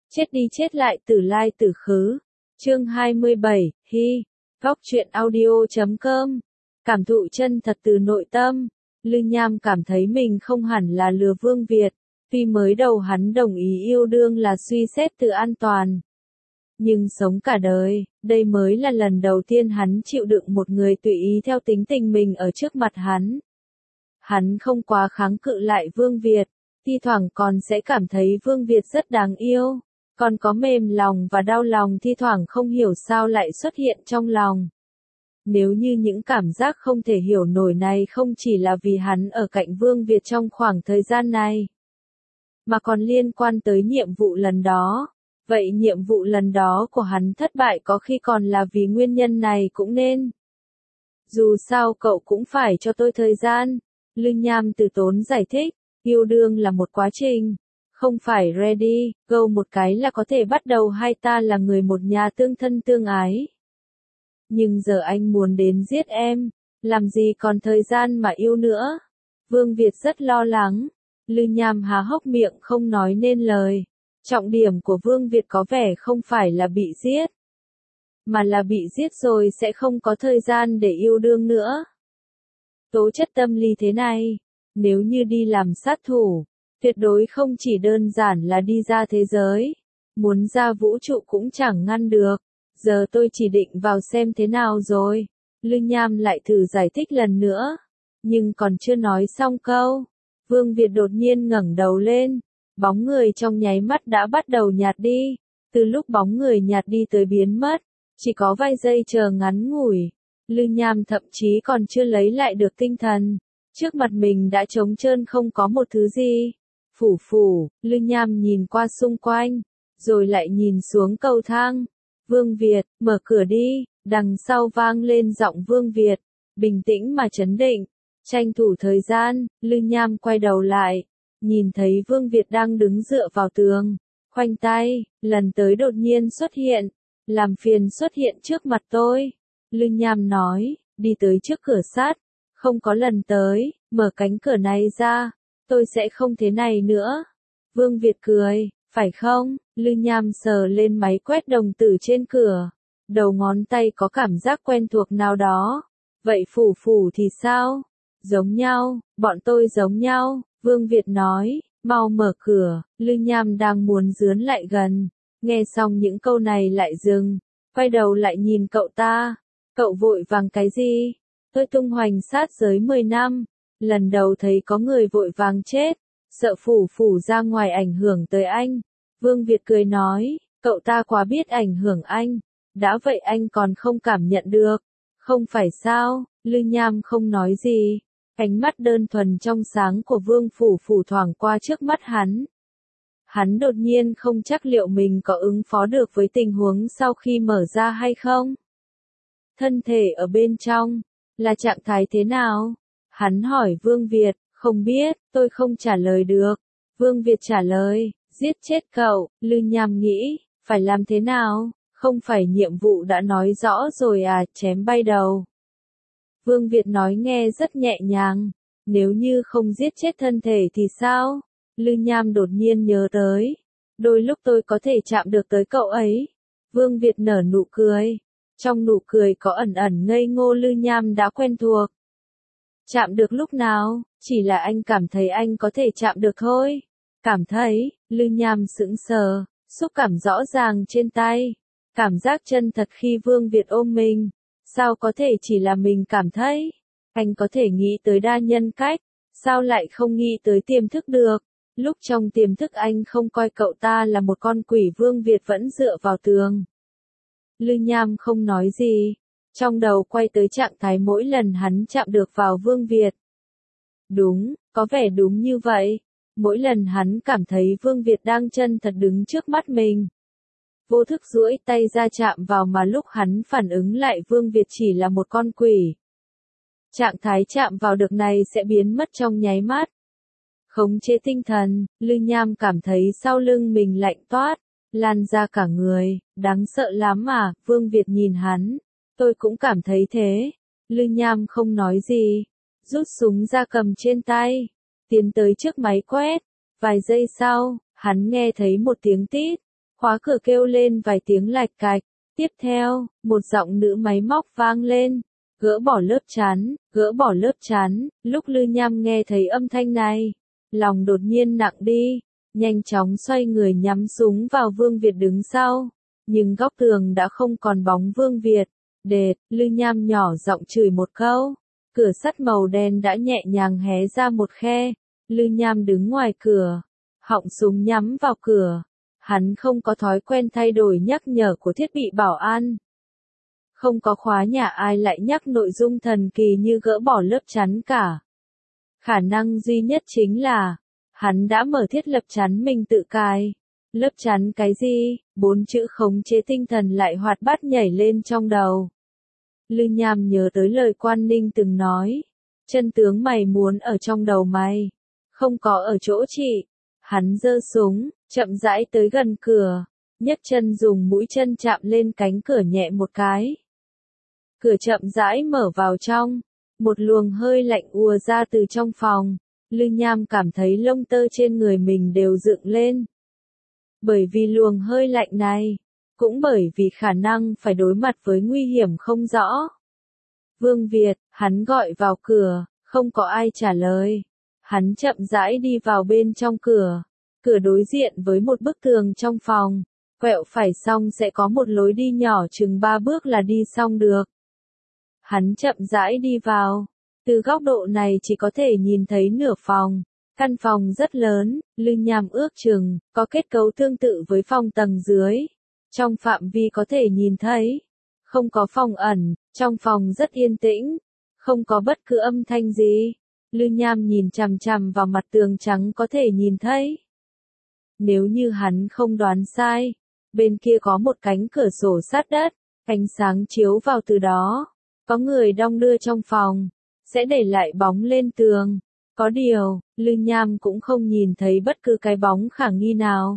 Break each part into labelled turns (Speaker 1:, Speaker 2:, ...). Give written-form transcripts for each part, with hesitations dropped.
Speaker 1: Chết đi chết lại tử lai tử khứ. Chương 27, Hy. Góc truyện audio.com. Cảm thụ chân thật từ nội tâm. Lư Nham cảm thấy mình không hẳn là lừa Vương Việt, vì mới đầu hắn đồng ý yêu đương là suy xét từ an toàn. Nhưng sống cả đời, đây mới là lần đầu tiên hắn chịu đựng một người tùy ý theo tính tình mình ở trước mặt hắn. Hắn không quá kháng cự lại Vương Việt, thi thoảng còn sẽ cảm thấy Vương Việt rất đáng yêu, còn có mềm lòng và đau lòng thi thoảng không hiểu sao lại xuất hiện trong lòng. Nếu như những cảm giác không thể hiểu nổi này không chỉ là vì hắn ở cạnh Vương Việt trong khoảng thời gian này, mà còn liên quan tới nhiệm vụ lần đó. Vậy nhiệm vụ lần đó của hắn thất bại có khi còn là vì nguyên nhân này cũng nên. Dù sao cậu cũng phải cho tôi thời gian. Lư Nham từ tốn giải thích, yêu đương là một quá trình, không phải ready, go một cái là có thể bắt đầu, hai ta là người một nhà tương thân tương ái. Nhưng giờ anh muốn đến giết em, làm gì còn thời gian mà yêu nữa. Vương Việt rất lo lắng. Lư Nham há hốc miệng không nói nên lời. Trọng điểm của Vương Việt có vẻ không phải là bị giết, mà là bị giết rồi sẽ không có thời gian để yêu đương nữa. Tố chất tâm lý thế này, nếu như đi làm sát thủ, tuyệt đối không chỉ đơn giản là đi ra thế giới, muốn ra vũ trụ cũng chẳng ngăn được. Giờ tôi chỉ định vào xem thế nào rồi. Lư Nham lại thử giải thích lần nữa, nhưng còn chưa nói xong câu, Vương Việt đột nhiên ngẩng đầu lên. Bóng người trong nháy mắt đã bắt đầu nhạt đi. Từ lúc bóng người nhạt đi tới biến mất, chỉ có vài giây chờ ngắn ngủi. Lư Nham thậm chí còn chưa lấy lại được tinh thần. Trước mặt mình đã trống trơn không có một thứ gì. Lư Nham nhìn qua xung quanh, rồi lại nhìn xuống cầu thang. Vương Việt, mở cửa đi. Đằng sau vang lên giọng Vương Việt, bình tĩnh mà trấn định. Tranh thủ thời gian, Lư Nham quay đầu lại. Nhìn thấy Vương Việt đang đứng dựa vào tường, khoanh tay, lần tới đột nhiên xuất hiện, làm phiền xuất hiện trước mặt tôi. Lư Nham nói, đi tới trước cửa sắt, không có lần tới, mở cánh cửa này ra, tôi sẽ không thế này nữa. Vương Việt cười, phải không? Lư Nham sờ lên máy quét đồng tử trên cửa, đầu ngón tay có cảm giác quen thuộc nào đó. Vậy Phủ thì sao? Giống nhau, bọn tôi giống nhau. Vương Việt nói, mau mở cửa. Lư Nham đang muốn dướn lại gần, nghe xong những câu này lại dừng, quay đầu lại nhìn cậu ta. Cậu vội vàng cái gì? Tôi tung hoành sát giới 10 năm, lần đầu thấy có người vội vàng chết, sợ Phủ ra ngoài ảnh hưởng tới anh. Vương Việt cười nói, cậu ta quá biết ảnh hưởng anh, đã vậy anh còn không cảm nhận được, không phải sao? Lư Nham không nói gì. Ánh mắt đơn thuần trong sáng của Vương Phủ thoảng qua trước mắt hắn. Hắn đột nhiên không chắc liệu mình có ứng phó được với tình huống sau khi mở ra hay không. Thân thể ở bên trong, là trạng thái thế nào? Hắn hỏi Vương Việt, không biết, tôi không trả lời được. Vương Việt trả lời, giết chết cậu. Lư Nham nghĩ, phải làm thế nào? Không phải nhiệm vụ đã nói rõ rồi à, chém bay đầu. Vương Việt nói nghe rất nhẹ nhàng, nếu như không giết chết thân thể thì sao? Lư Nham đột nhiên nhớ tới, đôi lúc tôi có thể chạm được tới cậu ấy. Vương Việt nở nụ cười, trong nụ cười có ẩn ẩn ngây ngô Lư Nham đã quen thuộc. Chạm được lúc nào? Chỉ là anh cảm thấy anh có thể chạm được thôi. Cảm thấy? Lư Nham sững sờ, xúc cảm rõ ràng trên tay, cảm giác chân thật khi Vương Việt ôm mình. Sao có thể chỉ là mình cảm thấy? Anh có thể nghĩ tới đa nhân cách, sao lại không nghĩ tới tiềm thức được? Lúc trong tiềm thức anh không coi cậu ta là một con quỷ. Vương Việt vẫn dựa vào tường. Lư Nham không nói gì, trong đầu quay tới trạng thái mỗi lần hắn chạm được vào Vương Việt. Đúng, có vẻ đúng như vậy. Mỗi lần hắn cảm thấy Vương Việt đang chân thật đứng trước mắt mình, vô thức duỗi tay ra chạm vào, mà lúc hắn phản ứng lại Vương Việt chỉ là một con quỷ. Trạng thái chạm vào được này sẽ biến mất trong nháy mắt. Khống chế tinh thần, Lư Nham cảm thấy sau lưng mình lạnh toát, lan ra cả người, đáng sợ lắm à? Vương Việt nhìn hắn, tôi cũng cảm thấy thế. Lư Nham không nói gì, rút súng ra cầm trên tay, tiến tới trước máy quét. Vài giây sau, hắn nghe thấy một tiếng tít. Khóa cửa kêu lên vài tiếng lạch cạch. Tiếp theo, một giọng nữ máy móc vang lên. Gỡ bỏ lớp chắn, gỡ bỏ lớp chắn. Lúc Lư Nham nghe thấy âm thanh này, lòng đột nhiên nặng đi. Nhanh chóng xoay người nhắm súng vào Vương Việt đứng sau. Nhưng góc tường đã không còn bóng Vương Việt. Đệt, Lư Nham nhỏ giọng chửi một câu. Cửa sắt màu đen đã nhẹ nhàng hé ra một khe. Lư Nham đứng ngoài cửa, họng súng nhắm vào cửa. Hắn không có thói quen thay đổi nhắc nhở của thiết bị bảo an. Không có khóa nhà ai lại nhắc nội dung thần kỳ như gỡ bỏ lớp chắn cả. Khả năng duy nhất chính là, hắn đã mở thiết lập chắn mình tự cài. Lớp chắn cái gì? 4 chữ khống chế tinh thần lại hoạt bát nhảy lên trong đầu. Lư Nham nhớ tới lời Quan Ninh từng nói. Chân tướng mày muốn ở trong đầu mày, không có ở chỗ chị. Hắn giơ súng, chậm rãi tới gần cửa, nhấc chân dùng mũi chân chạm lên cánh cửa nhẹ một cái. Cửa chậm rãi mở vào trong, một luồng hơi lạnh ùa ra từ trong phòng. Lư Nham cảm thấy lông tơ trên người mình đều dựng lên. Bởi vì luồng hơi lạnh này, cũng bởi vì khả năng phải đối mặt với nguy hiểm không rõ. Vương Việt, hắn gọi vào cửa, không có ai trả lời. Hắn chậm rãi đi vào bên trong cửa. Cửa đối diện với một bức tường trong phòng. Quẹo phải xong sẽ có một lối đi nhỏ chừng 3 bước là đi xong được. Hắn chậm rãi đi vào. Từ góc độ này chỉ có thể nhìn thấy nửa phòng. Căn phòng rất lớn, Lư Nham ước chừng, có kết cấu tương tự với phòng tầng dưới. Trong phạm vi có thể nhìn thấy. Không có phòng ẩn, trong phòng rất yên tĩnh. Không có bất cứ âm thanh gì. Lư Nham nhìn chằm chằm vào mặt tường trắng có thể nhìn thấy. Nếu như hắn không đoán sai, bên kia có một cánh cửa sổ sát đất, ánh sáng chiếu vào từ đó. Có người đong đưa trong phòng, sẽ để lại bóng lên tường. Có điều, Lư Nham cũng không nhìn thấy bất cứ cái bóng khả nghi nào.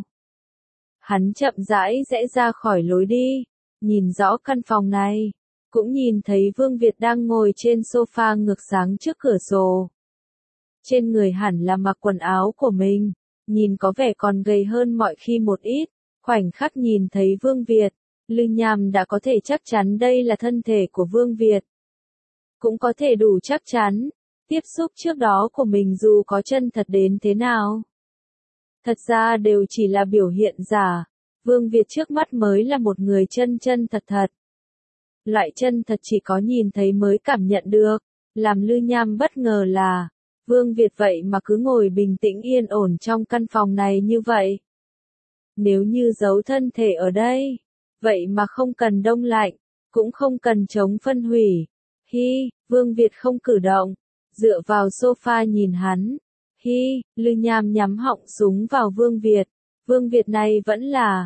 Speaker 1: Hắn chậm rãi rẽ ra khỏi lối đi, nhìn rõ căn phòng này, cũng nhìn thấy Vương Việt đang ngồi trên sofa ngược sáng trước cửa sổ. Trên người hẳn là mặc quần áo của mình, nhìn có vẻ còn gầy hơn mọi khi một ít. Khoảnh khắc nhìn thấy Vương Việt, Lư Nham đã có thể chắc chắn đây là thân thể của Vương Việt. Cũng có thể đủ chắc chắn, tiếp xúc trước đó của mình dù có chân thật đến thế nào. Thật ra đều chỉ là biểu hiện giả, Vương Việt trước mắt mới là một người chân chân thật thật. Loại chân thật chỉ có nhìn thấy mới cảm nhận được, làm Lư Nham bất ngờ là, Vương Việt vậy mà cứ ngồi bình tĩnh yên ổn trong căn phòng này như vậy. Nếu như giấu thân thể ở đây, vậy mà không cần đông lạnh, cũng không cần chống phân hủy. Vương Việt không cử động, dựa vào sofa nhìn hắn. Lư Nham nhắm họng súng vào Vương Việt. Vương Việt này vẫn là,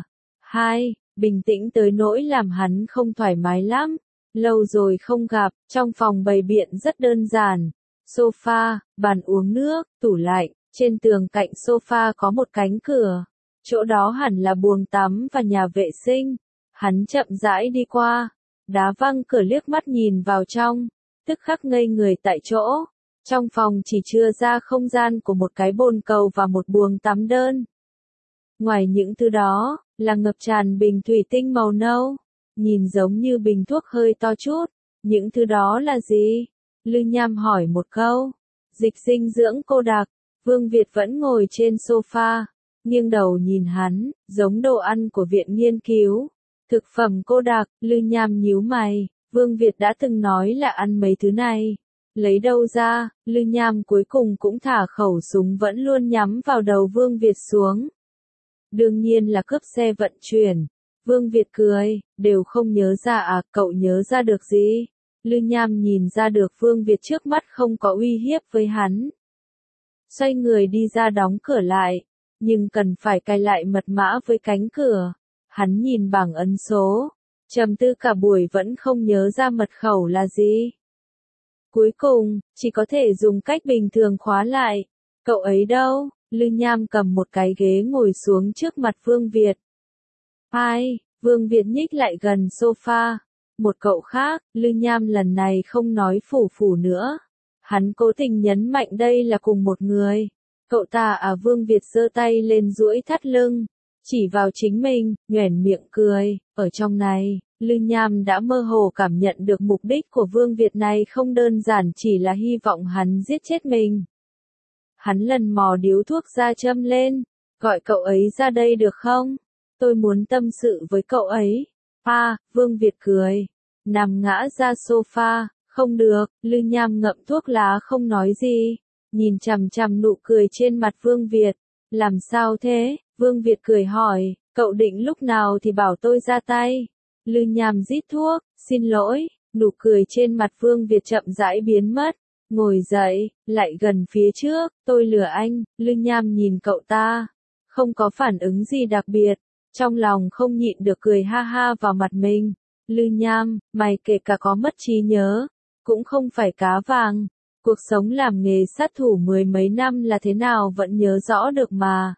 Speaker 1: bình tĩnh tới nỗi làm hắn không thoải mái lắm. Lâu rồi không gặp, trong phòng bày biện rất đơn giản. Sofa, bàn uống nước, tủ lạnh, trên tường cạnh sofa có một cánh cửa. Chỗ đó hẳn là buồng tắm và nhà vệ sinh. Hắn chậm rãi đi qua, đá văng cửa liếc mắt nhìn vào trong, tức khắc ngây người tại chỗ. Trong phòng chỉ chừa ra không gian của một cái bồn cầu và một buồng tắm đơn. Ngoài những thứ đó, là ngập tràn bình thủy tinh màu nâu, nhìn giống như bình thuốc hơi to chút. Những thứ đó là gì? Lư Nham hỏi một câu. Dịch dinh dưỡng cô đặc. Vương Việt vẫn ngồi trên sofa, nghiêng đầu nhìn hắn, giống đồ ăn của viện nghiên cứu. Thực phẩm cô đặc. Lư Nham nhíu mày. Vương Việt đã từng nói là ăn mấy thứ này. Lấy đâu ra? Lư Nham cuối cùng cũng thả khẩu súng vẫn luôn nhắm vào đầu Vương Việt xuống. Đương nhiên là cướp xe vận chuyển. Vương Việt cười, đều không nhớ ra à, cậu nhớ ra được gì? Lư Nham nhìn ra được Vương Việt trước mắt không có uy hiếp với hắn. Xoay người đi ra đóng cửa lại, nhưng cần phải cài lại mật mã với cánh cửa. Hắn nhìn bảng ấn số, trầm tư cả buổi vẫn không nhớ ra mật khẩu là gì. Cuối cùng, chỉ có thể dùng cách bình thường khóa lại. Cậu ấy đâu? Lư Nham cầm một cái ghế ngồi xuống trước mặt Vương Việt. Vương Việt nhích lại gần sofa. Một cậu khác. Lư Nham lần này không nói phủ phủ nữa. Hắn cố tình nhấn mạnh đây là cùng một người. Cậu ta à? Vương Việt giơ tay lên duỗi thắt lưng. chỉ vào chính mình, nhoẻn miệng cười. Ở trong này, Lư Nham đã mơ hồ cảm nhận được mục đích của Vương Việt này không đơn giản chỉ là hy vọng hắn giết chết mình. Hắn lần mò điếu thuốc ra châm lên, gọi cậu ấy ra đây được không? Tôi muốn tâm sự với cậu ấy. Vương Việt cười, nằm ngã ra sofa, không được. Lư Nham ngậm thuốc lá không nói gì, nhìn chằm chằm nụ cười trên mặt Vương Việt. Làm sao thế? Vương Việt cười hỏi, cậu định lúc nào thì bảo tôi ra tay. Lư Nham rít thuốc, xin lỗi. Nụ cười trên mặt Vương Việt chậm rãi biến mất. Ngồi dậy, lại gần phía trước, tôi lừa anh. Lư Nham nhìn cậu ta, không có phản ứng gì đặc biệt, trong lòng không nhịn được cười ha ha vào mặt mình. Lư Nham, mày kể cả có mất trí nhớ, cũng không phải cá vàng. Cuộc sống làm nghề sát thủ mười mấy năm là thế nào vẫn nhớ rõ được mà.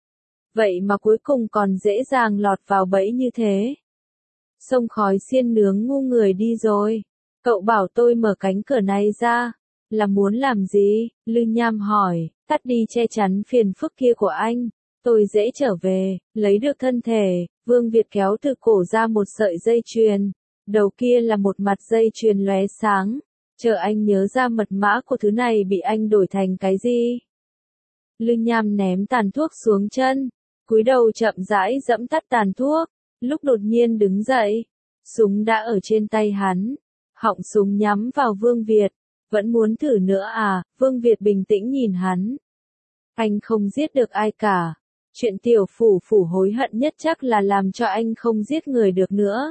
Speaker 1: Vậy mà cuối cùng còn dễ dàng lọt vào bẫy như thế. Xông khói xiên nướng ngu người đi rồi. Cậu bảo tôi mở cánh cửa này ra, là muốn làm gì? Lư Nham hỏi, tắt đi che chắn phiền phức kia của anh. Tôi dễ trở về, lấy được thân thể. Vương Việt kéo từ cổ ra một sợi dây chuyền. Đầu kia là một mặt dây chuyền lóe sáng. Chờ anh nhớ ra mật mã của thứ này bị anh đổi thành cái gì? Lư Nham ném tàn thuốc xuống chân, cúi đầu chậm rãi dẫm tắt tàn thuốc. Lúc đột nhiên đứng dậy, súng đã ở trên tay hắn. Họng súng nhắm vào Vương Việt. Vẫn muốn thử nữa à? Vương Việt bình tĩnh nhìn hắn. Anh không giết được ai cả. Chuyện tiểu phủ phủ hối hận nhất chắc là làm cho anh không giết người được nữa.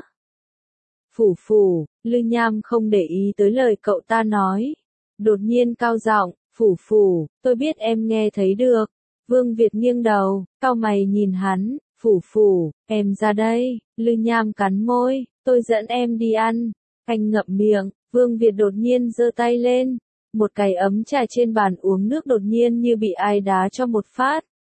Speaker 1: Phủ phủ, Lư Nham không để ý tới lời cậu ta nói. Đột nhiên cao giọng, phủ phủ, tôi biết em nghe thấy được. Vương Việt nghiêng đầu, cau mày nhìn hắn, phủ phủ, em ra đây. Lư Nham cắn môi, tôi dẫn em đi ăn. Anh ngậm miệng, Vương Việt đột nhiên giơ tay lên. Một cái ấm trà trên bàn uống nước đột nhiên như bị ai đá cho một phát.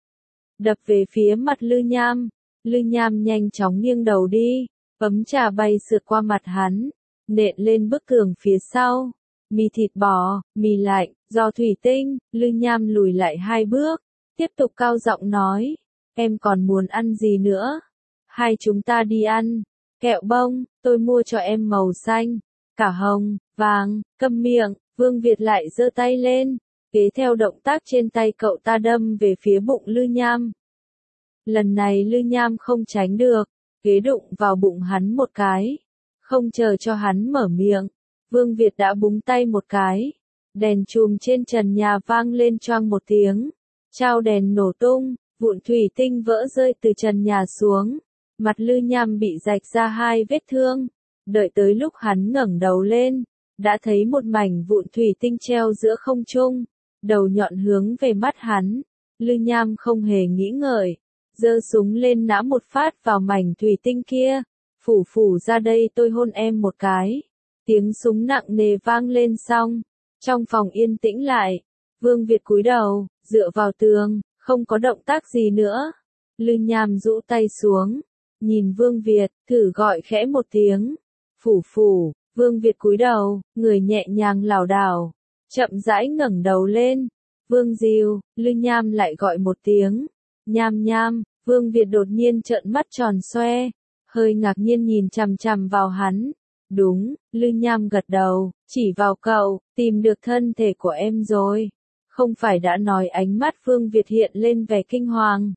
Speaker 1: Đập về phía mặt Lư Nham. Lư Nham nhanh chóng nghiêng đầu đi. Ấm trà bay sượt qua mặt hắn, nện lên bức tường phía sau. Mì thịt bò, mì lạnh, giò thủy tinh. Lư Nham lùi lại 2 bước, tiếp tục cao giọng nói, em còn muốn ăn gì nữa? Hai chúng ta đi ăn. Kẹo bông, tôi mua cho em màu xanh, cả hồng, vàng. Câm miệng. Vương Việt lại giơ tay lên, kế theo động tác trên tay cậu ta đâm về phía bụng Lư Nham. Lần này Lư Nham không tránh được, ghế đụng vào bụng hắn một cái. Không chờ cho hắn mở miệng, Vương Việt đã búng tay một cái. Đèn chùm trên trần nhà vang lên choang một tiếng. Trao đèn nổ tung, vụn thủy tinh vỡ rơi từ trần nhà xuống. Mặt Lư Nham bị rạch ra 2 vết thương. Đợi tới lúc hắn ngẩng đầu lên, đã thấy một mảnh vụn thủy tinh treo giữa không trung, đầu nhọn hướng về mắt hắn. Lư Nham không hề nghĩ ngợi, giơ súng lên nã một phát vào mảnh thủy tinh kia. Phủ phủ ra đây tôi hôn em một cái. Tiếng súng nặng nề vang lên xong, trong phòng yên tĩnh lại. Vương Việt cúi đầu, dựa vào tường, không có động tác gì nữa. Lư Nham rũ tay xuống, nhìn Vương Việt, thử gọi khẽ một tiếng. Phủ phủ. Vương Việt cúi đầu, người nhẹ nhàng lảo đảo, chậm rãi ngẩng đầu lên. Vương Diêu. Lư Nham lại gọi một tiếng. Nham nham. Vương Việt đột nhiên trợn mắt tròn xoe, hơi ngạc nhiên nhìn chằm chằm vào hắn. Đúng. Lư Nham gật đầu, chỉ vào cậu, tìm được thân thể của em rồi. Không phải đã nói? Ánh mắt Vương Việt hiện lên vẻ kinh hoàng,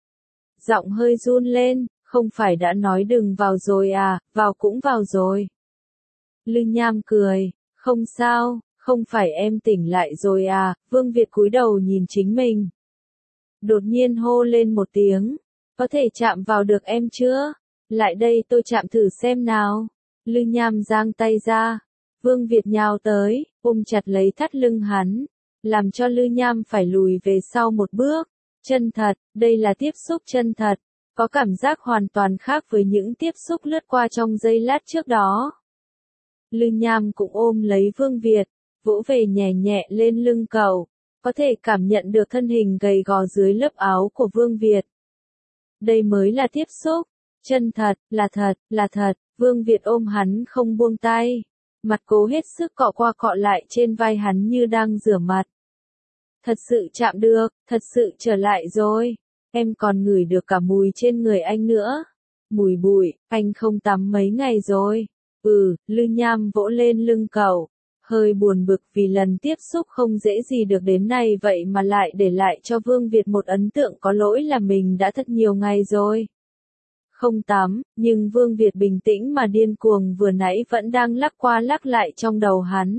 Speaker 1: giọng hơi run lên, không phải đã nói đừng vào rồi à? Vào cũng vào rồi. Lư Nham cười, không sao, không phải em tỉnh lại rồi à? Vương Việt cúi đầu nhìn chính mình, đột nhiên hô lên một tiếng, có thể chạm vào được em chưa? Lại đây tôi chạm thử xem nào. Lư Nham giang tay ra, Vương Việt nhào tới, ôm chặt lấy thắt lưng hắn, làm cho Lư Nham phải lùi về sau một bước. Chân thật, đây là tiếp xúc chân thật, có cảm giác hoàn toàn khác với những tiếp xúc lướt qua trong giây lát trước đó. Lư Nham cũng ôm lấy Vương Việt, vỗ về nhẹ nhẹ lên lưng cậu, có thể cảm nhận được thân hình gầy gò dưới lớp áo của Vương Việt. Đây mới là tiếp xúc, chân thật, là thật, là thật. Vương Việt ôm hắn không buông tay, mặt cố hết sức cọ qua cọ lại trên vai hắn như đang rửa mặt. Thật sự chạm được, thật sự trở lại rồi. em còn ngửi được cả mùi trên người anh nữa. Mùi bụi, anh không tắm mấy ngày rồi. Lư Nham vỗ lên lưng cậu, hơi buồn bực vì lần tiếp xúc không dễ gì được đến này vậy mà lại để lại cho Vương Việt một ấn tượng có lỗi là mình đã thật nhiều ngày rồi không tắm, nhưng Vương Việt bình tĩnh mà điên cuồng vừa nãy vẫn đang lắc qua lắc lại trong đầu hắn.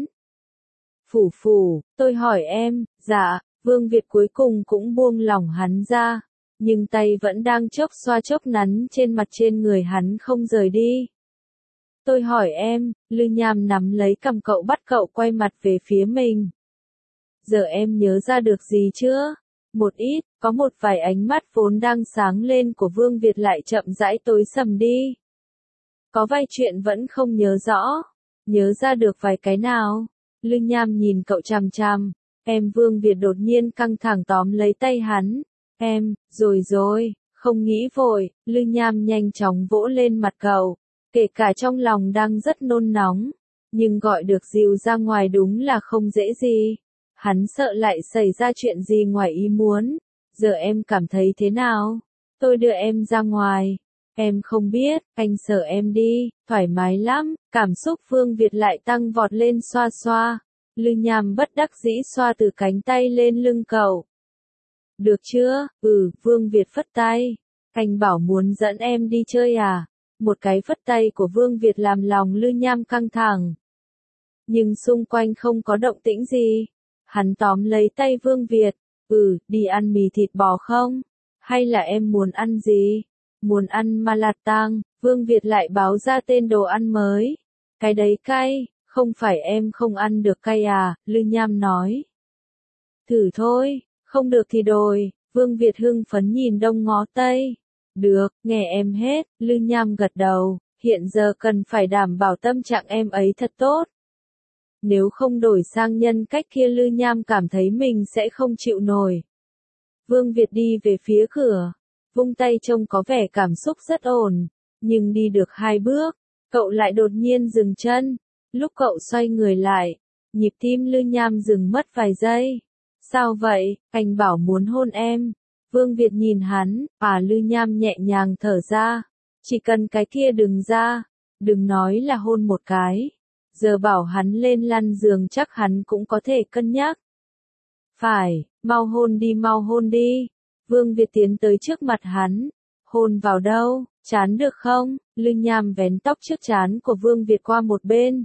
Speaker 1: Phủ, tôi hỏi em, dạ, Vương Việt cuối cùng cũng buông lỏng hắn ra, nhưng tay vẫn đang chốc xoa chốc nắn trên mặt trên người hắn không rời đi. Tôi hỏi em, Lư Nham nắm lấy cằm cậu bắt cậu quay mặt về phía mình. Giờ em nhớ ra được gì chưa? Một ít, có một vài ánh mắt vốn đang sáng lên của Vương Việt lại chậm rãi tối sầm đi. Có vài chuyện vẫn không nhớ rõ. Nhớ ra được vài cái nào? Lư Nham nhìn cậu chằm chằm. Em Vương Việt đột nhiên căng thẳng tóm lấy tay hắn. Em, rồi, không nghĩ vội. Lư Nham nhanh chóng vỗ lên mặt cậu. Kể cả trong lòng đang rất nôn nóng. Nhưng gọi được dìu ra ngoài đúng là không dễ gì. Hắn sợ lại xảy ra chuyện gì ngoài ý muốn. Giờ em cảm thấy thế nào? Tôi đưa em ra ngoài. Em không biết, anh sợ em đi, thoải mái lắm. Cảm xúc Vương Việt lại tăng vọt lên xoa xoa. Lư Nham bất đắc dĩ xoa từ cánh tay lên lưng cậu. Được chưa? Vương Việt phất tay. Anh bảo muốn dẫn em đi chơi à? Một cái phất tay của Vương Việt làm lòng Lư Nham căng thẳng. Nhưng xung quanh không có động tĩnh gì. Hắn tóm lấy tay Vương Việt. Đi ăn mì thịt bò không? Hay là em muốn ăn gì? Muốn ăn Malatang, Vương Việt lại báo ra tên đồ ăn mới. Cái đấy cay, không phải em không ăn được cay à, Lư Nham nói. Thử thôi, không được thì đổi, Vương Việt hưng phấn nhìn đông ngó tây. Được, nghe em hết, Lư Nham gật đầu, hiện giờ cần phải đảm bảo tâm trạng em ấy thật tốt. Nếu không đổi sang nhân cách kia Lư Nham cảm thấy mình sẽ không chịu nổi. Vương Việt đi về phía cửa, vung tay trông có vẻ cảm xúc rất ổn, nhưng đi được 2 bước, cậu lại đột nhiên dừng chân. Lúc cậu xoay người lại, nhịp tim Lư Nham dừng mất vài giây. Sao vậy, anh bảo muốn hôn em. Vương Việt nhìn hắn, Lư Nham nhẹ nhàng thở ra. Chỉ cần cái kia đừng ra, đừng nói là hôn một cái. Giờ bảo hắn lên lăn giường chắc hắn cũng có thể cân nhắc. Phải, mau hôn đi. Vương Việt tiến tới trước mặt hắn. Hôn vào đâu, chán được không? Lư Nham vén tóc trước trán của Vương Việt qua một bên.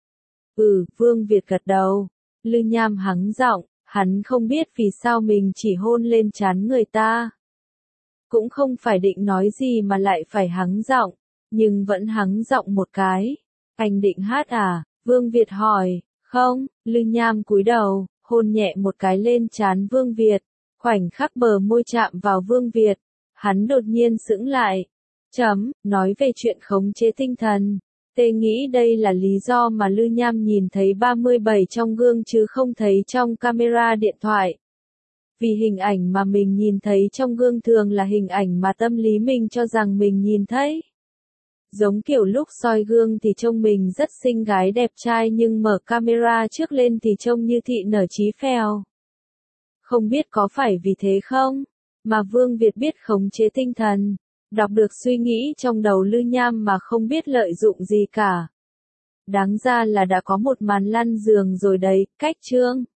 Speaker 1: Vương Việt gật đầu. Lư Nham hắng giọng, hắn không biết vì sao mình chỉ hôn lên trán người ta. Cũng không phải định nói gì mà lại phải hắng giọng, nhưng vẫn hắng giọng một cái. Anh định hát à? Vương Việt hỏi. Không, Lư Nham cúi đầu, hôn nhẹ một cái lên trán Vương Việt. Khoảnh khắc bờ môi chạm vào Vương Việt, hắn đột nhiên sững lại. Nói về chuyện khống chế tinh thần. Tê nghĩ đây là lý do mà Lư Nham nhìn thấy 37 trong gương chứ không thấy trong camera điện thoại. Vì hình ảnh mà mình nhìn thấy trong gương thường là hình ảnh mà tâm lý mình cho rằng mình nhìn thấy. Giống kiểu lúc soi gương thì trông mình rất xinh gái đẹp trai nhưng mở camera trước lên thì trông như thị nở chí phèo. Không biết có phải vì thế không? Mà Vương Việt biết khống chế tinh thần. Đọc được suy nghĩ trong đầu Lư Nham mà không biết lợi dụng gì cả. Đáng ra là đã có một màn lăn giường rồi đấy, cách chương.